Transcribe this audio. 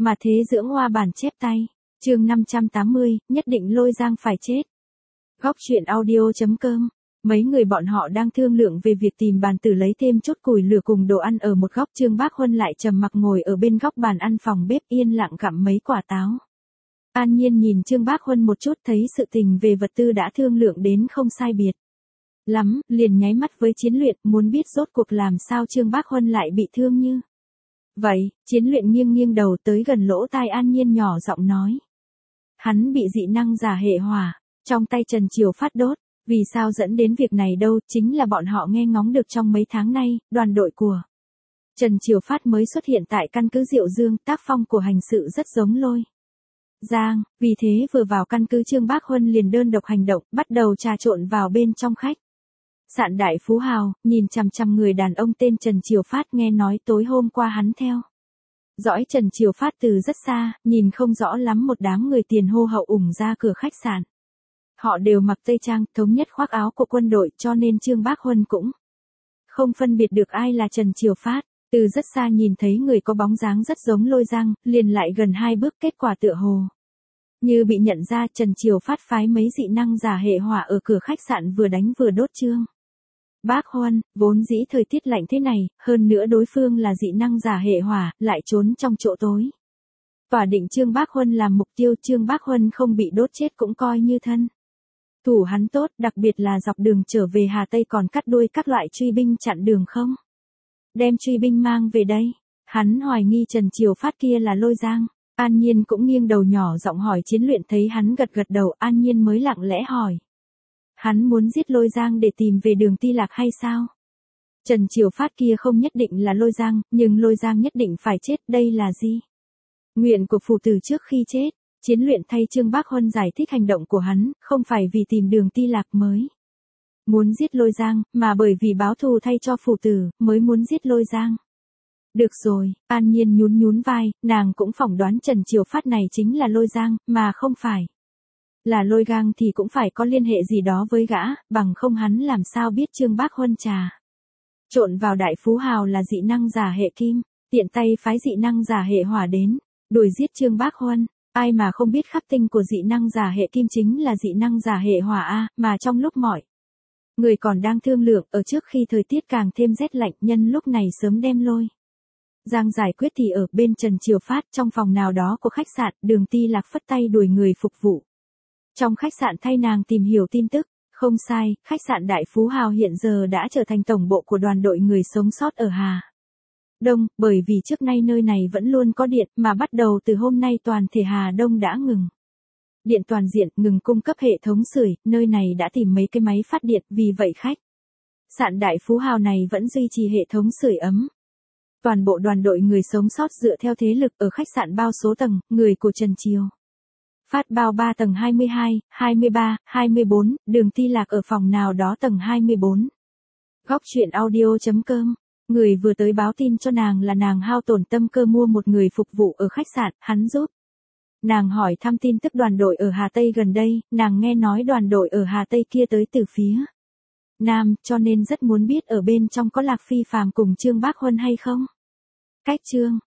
Mà thế dưỡng hoa bản chép tay. Chương 580, nhất định Lôi Giang phải chết. Góc truyện audio.com. Mấy người bọn họ đang thương lượng về việc tìm bàn tử lấy thêm chút củi lửa cùng đồ ăn ở một góc. Trương Bác Huân lại trầm mặc ngồi ở bên góc bàn ăn phòng bếp yên lặng gặm mấy quả táo. An Nhiên nhìn Trương Bác Huân một chút, thấy sự tình về vật tư đã thương lượng đến không sai biệt lắm, liền nháy mắt với Chiến Luyện, muốn biết rốt cuộc làm sao Trương Bác Huân lại bị thương như vậy. Chiến Luyện nghiêng nghiêng đầu tới gần lỗ tai An Nhiên nhỏ giọng nói. Hắn bị dị năng giả hệ hỏa, trong tay Trần Triều Phát đốt. Vì sao dẫn đến việc này đâu, chính là bọn họ nghe ngóng được trong mấy tháng nay, đoàn đội của Trần Triều Phát mới xuất hiện tại căn cứ Diệu Dương, tác phong của hành sự rất giống Lôi Giang, vì thế vừa vào căn cứ Trương Bác Huân liền đơn độc hành động, bắt đầu trà trộn vào bên trong khách sạn Đại Phú Hào, nhìn chằm chằm người đàn ông tên Trần Triều Phát, nghe nói tối hôm qua hắn theo dõi Trần Triều Phát từ rất xa, nhìn không rõ lắm một đám người tiền hô hậu ủng ra cửa khách sạn. Họ đều mặc tây trang, thống nhất khoác áo của quân đội, cho nên Trương Bác Huân cũng không phân biệt được ai là Trần Triều Phát. Từ rất xa nhìn thấy người có bóng dáng rất giống Lôi Giang, liền lại gần 2 bước, kết quả tựa hồ như bị nhận ra. Trần Triều Phát phái mấy dị năng giả hệ hỏa ở cửa khách sạn vừa đánh vừa đốt Trương Bác Huân. Vốn dĩ thời tiết lạnh thế này, hơn nữa đối phương là dị năng giả hệ hỏa, lại trốn trong chỗ tối, tỏa định Trương Bác Huân làm mục tiêu. Trương Bác Huân không bị đốt chết cũng coi như thân thủ hắn tốt, đặc biệt là dọc đường trở về Hà Tây còn cắt đuôi các loại truy binh chặn đường không đem truy binh mang về đây. Hắn hoài nghi Trần Triều Phát kia là Lôi Giang. An Nhiên cũng nghiêng đầu nhỏ giọng hỏi Chiến Luyện, thấy hắn gật gật đầu, An Nhiên mới lặng lẽ hỏi. Hắn muốn giết Lôi Giang để tìm về Đường Ti Lạc hay sao? Trần Triều Phát kia không nhất định là Lôi Giang, nhưng Lôi Giang nhất định phải chết, đây là gì? Nguyện của phù tử trước khi chết. Chiến Luyện thay Trương Bác Huân giải thích hành động của hắn, không phải vì tìm Đường Ti Lạc mới muốn giết Lôi Giang, mà bởi vì báo thù thay cho phù tử, mới muốn giết Lôi Giang. Được rồi, An Nhiên nhún nhún vai, nàng cũng phỏng đoán Trần Triều Phát này chính là Lôi Giang, mà không phải là Lôi Gang thì cũng phải có liên hệ gì đó với gã, bằng không hắn làm sao biết Trương Bác Huân trà trộn vào Đại Phú Hào là dị năng giả hệ kim, tiện tay phái dị năng giả hệ hỏa đến đuổi giết Trương Bác Huân. Ai mà không biết khắc tinh của dị năng giả hệ kim chính là dị năng giả hệ hỏa a, mà trong lúc mọi người còn đang thương lượng, ở trước khi thời tiết càng thêm rét lạnh, nhân lúc này sớm đem Lôi Giang giải quyết thì ở bên Trần Triều Phát, trong phòng nào đó của khách sạn, Đường Ti Lạc phất tay đuổi người phục vụ trong khách sạn thay nàng tìm hiểu tin tức. Không sai, khách sạn Đại Phú Hào hiện giờ đã trở thành tổng bộ của đoàn đội người sống sót ở Hà Đông, bởi vì trước nay nơi này vẫn luôn có điện, mà bắt đầu từ hôm nay toàn thể Hà Đông đã ngừng điện toàn diện, ngừng cung cấp hệ thống sưởi, nơi này đã tìm mấy cái máy phát điện, vì vậy khách sạn Đại Phú Hào này vẫn duy trì hệ thống sưởi ấm. Toàn bộ đoàn đội người sống sót dựa theo thế lực ở khách sạn bao số tầng, người của Trần Triều Phát bao 3 tầng 22, 23, 24, Đường Ti Lạc ở phòng nào đó tầng 24. Góc truyện audio.com. Người vừa tới báo tin cho nàng là nàng hao tổn tâm cơ mua một người phục vụ ở khách sạn, hắn giúp nàng hỏi thăm tin tức đoàn đội ở Hà Tây gần đây, nàng nghe nói đoàn đội ở Hà Tây kia tới từ phía Nam, cho nên rất muốn biết ở bên trong có Lạc Phi Phàm cùng Trương Bác Huân hay không. Cách Trương